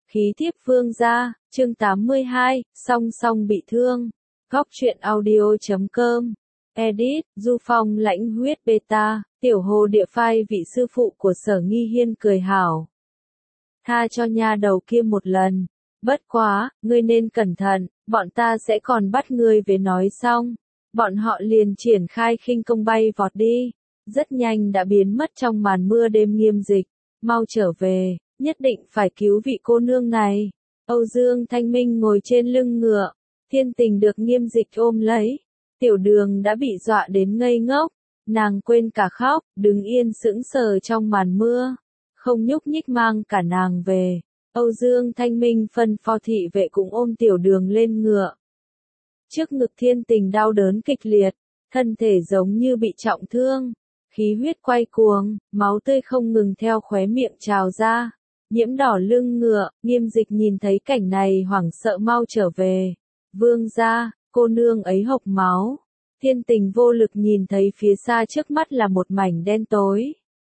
Khí thiếp vương gia, chương 82, song song bị thương. Góc truyện audio.com. Edit, Du Phong lãnh huyết beta, tiểu hồ địa phai vị sư phụ của Sở Nghi Hiên cười hảo. Tha cho nha đầu kia một lần. Bất quá, ngươi nên cẩn thận, bọn ta sẽ còn bắt ngươi về nói xong. Bọn họ liền triển khai khinh công bay vọt đi. Rất nhanh đã biến mất trong màn mưa đêm nghiêm dịch. Mau trở về, nhất định phải cứu vị cô nương này. Âu Dương Thanh Minh ngồi trên lưng ngựa. Thiên Tình được nghiêm dịch ôm lấy. Tiểu Đường đã bị dọa đến ngây ngốc. Nàng quên cả khóc, đứng yên sững sờ trong màn mưa. Không nhúc nhích mang cả nàng về. Âu Dương Thanh Minh phân phó thị vệ cũng ôm Tiểu Đường lên ngựa. Trước ngực Thiên Tình đau đớn kịch liệt, thân thể giống như bị trọng thương, khí huyết quay cuồng, máu tươi không ngừng theo khóe miệng trào ra, nhiễm đỏ lưng ngựa. Nghiêm dịch nhìn thấy cảnh này hoảng sợ mau trở về. Vương gia, cô nương ấy hộc máu. Thiên Tình vô lực nhìn thấy phía xa trước mắt là một mảnh đen tối.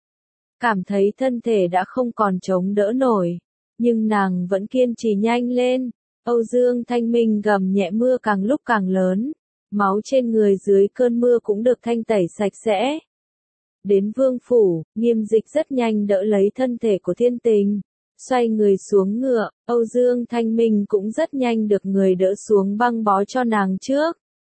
Cảm thấy thân thể đã không còn chống đỡ nổi, nhưng nàng vẫn kiên trì nhanh lên. Âu Dương Thanh Minh gầm nhẹ, mưa càng lúc càng lớn, máu trên người dưới cơn mưa cũng được thanh tẩy sạch sẽ. Đến vương phủ, nghiêm dịch rất nhanh đỡ lấy thân thể của Thiên Tình, xoay người xuống ngựa. Âu Dương Thanh Minh cũng rất nhanh được người đỡ xuống băng bó cho nàng trước.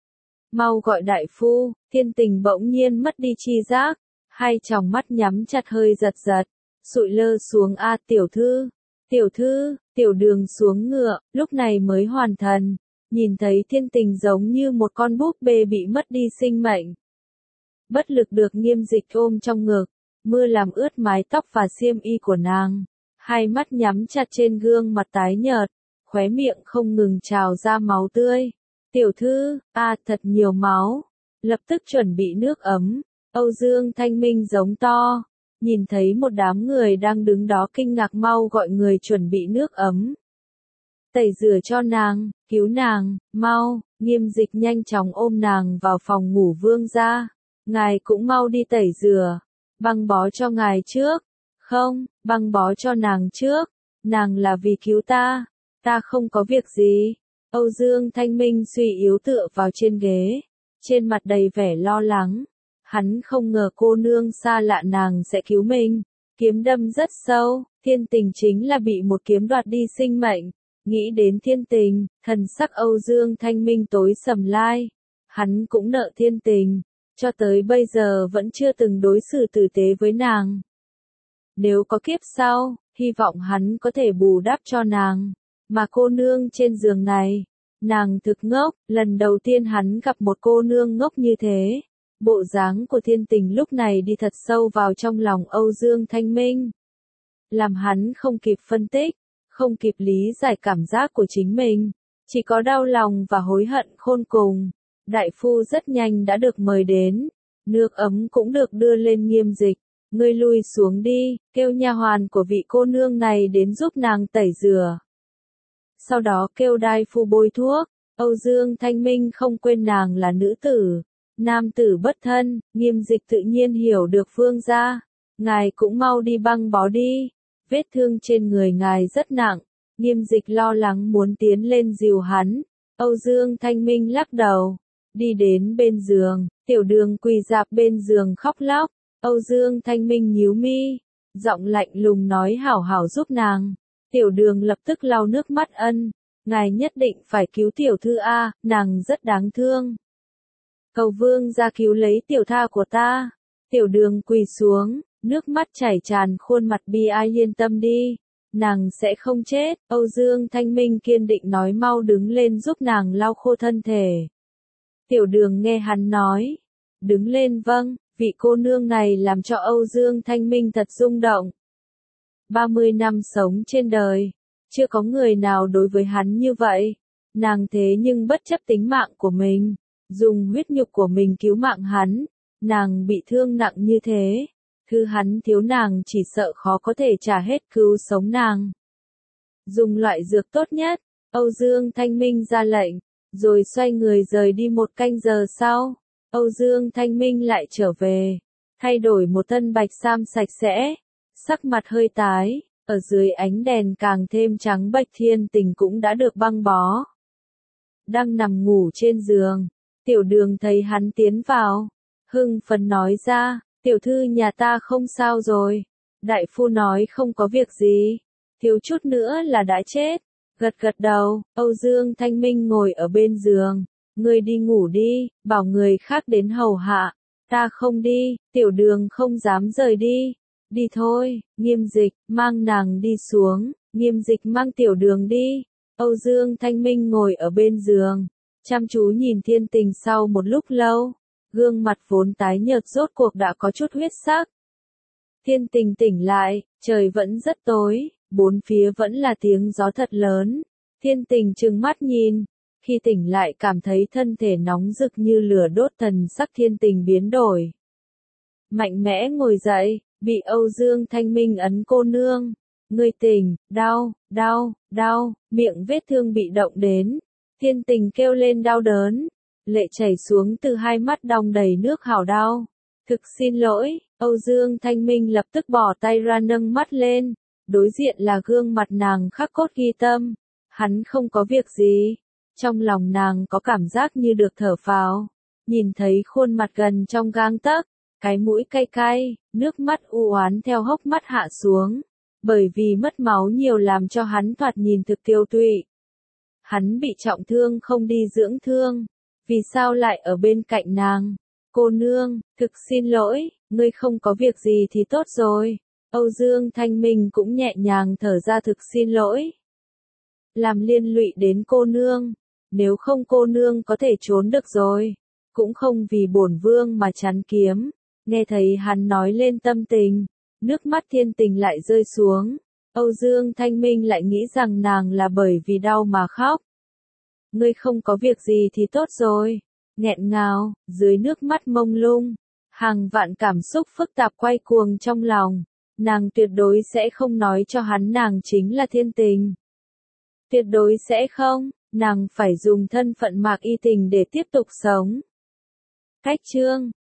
Mau gọi đại phu. Thiên Tình bỗng nhiên mất đi tri giác, hai tròng mắt nhắm chặt hơi giật giật, sụi lơ xuống. A tiểu thư, tiểu thư. Tiểu Đường xuống ngựa, lúc này mới hoàn thần, nhìn thấy Thiên Tình giống như một con búp bê bị mất đi sinh mệnh. Bất lực được nghiêm dịch ôm trong ngực, mưa làm ướt mái tóc và xiêm y của nàng, hai mắt nhắm chặt trên gương mặt tái nhợt, khóe miệng không ngừng trào ra máu tươi. Tiểu thư, thật nhiều máu, lập tức chuẩn bị nước ấm. Âu Dương Thanh Minh giống to. Nhìn thấy một đám người đang đứng đó kinh ngạc, mau gọi người chuẩn bị nước ấm. Tẩy rửa cho nàng, cứu nàng, mau. Nghiêm dịch nhanh chóng ôm nàng vào phòng ngủ. Vương gia, ngài cũng mau đi tẩy rửa. Băng bó cho ngài trước. Không, băng bó cho nàng trước. Nàng là vì cứu ta. Ta không có việc gì. Âu Dương Thanh Minh suy yếu tựa vào trên ghế, trên mặt đầy vẻ lo lắng. Hắn không ngờ cô nương xa lạ nàng sẽ cứu mình. Kiếm đâm rất sâu, Thiên Tình chính là bị một kiếm đoạt đi sinh mệnh. Nghĩ đến Thiên Tình, thần sắc Âu Dương Thanh Minh tối sầm lai. Hắn cũng nợ Thiên Tình, cho tới bây giờ vẫn chưa từng đối xử tử tế với nàng. Nếu có kiếp sau, hy vọng hắn có thể bù đắp cho nàng. Mà cô nương trên giường này, nàng thực ngốc, lần đầu tiên hắn gặp một cô nương ngốc như thế. Bộ dáng của Thiên Tình lúc này đi thật sâu vào trong lòng Âu Dương Thanh Minh, làm hắn không kịp phân tích, không kịp lý giải cảm giác của chính mình, chỉ có đau lòng và hối hận khôn cùng. Đại phu rất nhanh đã được mời đến, nước ấm cũng được đưa lên. Nghiêm dịch, ngươi lui xuống đi, kêu nha hoàn của vị cô nương này đến giúp nàng tẩy rửa. Sau đó kêu đại phu bôi thuốc. Âu Dương Thanh Minh không quên nàng là nữ tử, nam tử bất thân. Nghiêm dịch tự nhiên hiểu được. Vương gia, ngài cũng mau đi băng bó đi, vết thương trên người ngài rất nặng. Nghiêm dịch lo lắng muốn tiến lên dìu hắn. Âu Dương Thanh Minh lắc đầu, đi đến bên giường. Tiểu Đường quỳ rạp bên giường khóc lóc. Âu Dương Thanh Minh nhíu mi, giọng lạnh lùng nói, hảo hảo giúp nàng. Tiểu Đường lập tức lau nước mắt, ngài nhất định phải cứu tiểu thư a, nàng rất đáng thương. Cầu vương gia cứu lấy tiểu tha của ta. Tiểu Đường quỳ xuống, nước mắt chảy tràn khuôn mặt bi ai. Yên tâm đi, nàng sẽ không chết. Âu Dương Thanh Minh kiên định nói, mau đứng lên giúp nàng lau khô thân thể. Tiểu Đường nghe hắn nói, đứng lên. Vâng. Vị cô nương này làm cho Âu Dương Thanh Minh thật rung động. 30 năm sống trên đời, chưa có người nào đối với hắn như vậy. Nàng thế nhưng bất chấp tính mạng của mình, dùng huyết nhục của mình cứu mạng hắn. Nàng bị thương nặng như thế, thứ hắn thiếu nàng chỉ sợ khó có thể trả hết cứu sống nàng. Dùng loại dược tốt nhất. Âu Dương Thanh Minh ra lệnh, rồi xoay người rời đi. 1 canh giờ sau, Âu Dương Thanh Minh lại trở về, thay đổi một thân bạch sam sạch sẽ, sắc mặt hơi tái. Ở dưới ánh đèn càng thêm trắng bệch, Thiên Tình cũng đã được băng bó. Đang nằm ngủ trên giường, Tiểu Đường thấy hắn tiến vào, hưng phấn nói ra, tiểu thư nhà ta không sao rồi. Đại phu nói không có việc gì, thiếu chút nữa là đã chết. Gật gật đầu, Âu Dương Thanh Minh ngồi ở bên giường, ngươi đi ngủ đi, bảo người khác đến hầu hạ. Ta không đi, Tiểu Đường không dám rời đi. Đi thôi, Nghiêm Dịch, mang nàng đi xuống. Nghiêm Dịch mang Tiểu Đường đi. Âu Dương Thanh Minh ngồi ở bên giường, chăm chú nhìn Thiên Tình sau một lúc lâu, gương mặt vốn tái nhợt rốt cuộc đã có chút huyết sắc. Thiên Tình tỉnh lại, trời vẫn rất tối, bốn phía vẫn là tiếng gió thật lớn. Thiên Tình trừng mắt nhìn, khi tỉnh lại cảm thấy thân thể nóng rực như lửa đốt, thần sắc Thiên Tình biến đổi. Mạnh mẽ ngồi dậy, bị Âu Dương Thanh Minh ấn, cô nương, ngươi tỉnh, đau, đau, đau, miệng vết thương bị động đến. Thiên Tình kêu lên đau đớn, lệ chảy xuống từ hai mắt đong đầy nước, hảo đau. Thực xin lỗi, Âu Dương Thanh Minh lập tức bỏ tay ra nâng mắt lên, đối diện là gương mặt nàng khắc cốt ghi tâm. Hắn không có việc gì, trong lòng nàng có cảm giác như được thở phào, nhìn thấy khuôn mặt gần trong gang tấc, cái mũi cay cay, nước mắt u oán theo hốc mắt hạ xuống, bởi vì mất máu nhiều làm cho hắn thoạt nhìn thực tiêu tụy. Hắn bị trọng thương không đi dưỡng thương, vì sao lại ở bên cạnh nàng? Cô nương, thực xin lỗi, ngươi không có việc gì thì tốt rồi. Âu Dương Thanh Minh cũng nhẹ nhàng thở ra, thực xin lỗi. Làm liên lụy đến cô nương, nếu không cô nương có thể trốn được rồi, cũng không vì bổn vương mà chán kiếm. Nghe thấy hắn nói lên tâm tình, nước mắt Thiên Tình lại rơi xuống. Âu Dương Thanh Minh lại nghĩ rằng nàng là bởi vì đau mà khóc. Ngươi không có việc gì thì tốt rồi. Nghẹn ngào, dưới nước mắt mông lung, hàng vạn cảm xúc phức tạp quay cuồng trong lòng. Nàng tuyệt đối sẽ không nói cho hắn nàng chính là Thiên Tình. Tuyệt đối sẽ không, nàng phải dùng thân phận Mạc Y Tình để tiếp tục sống. Cách chương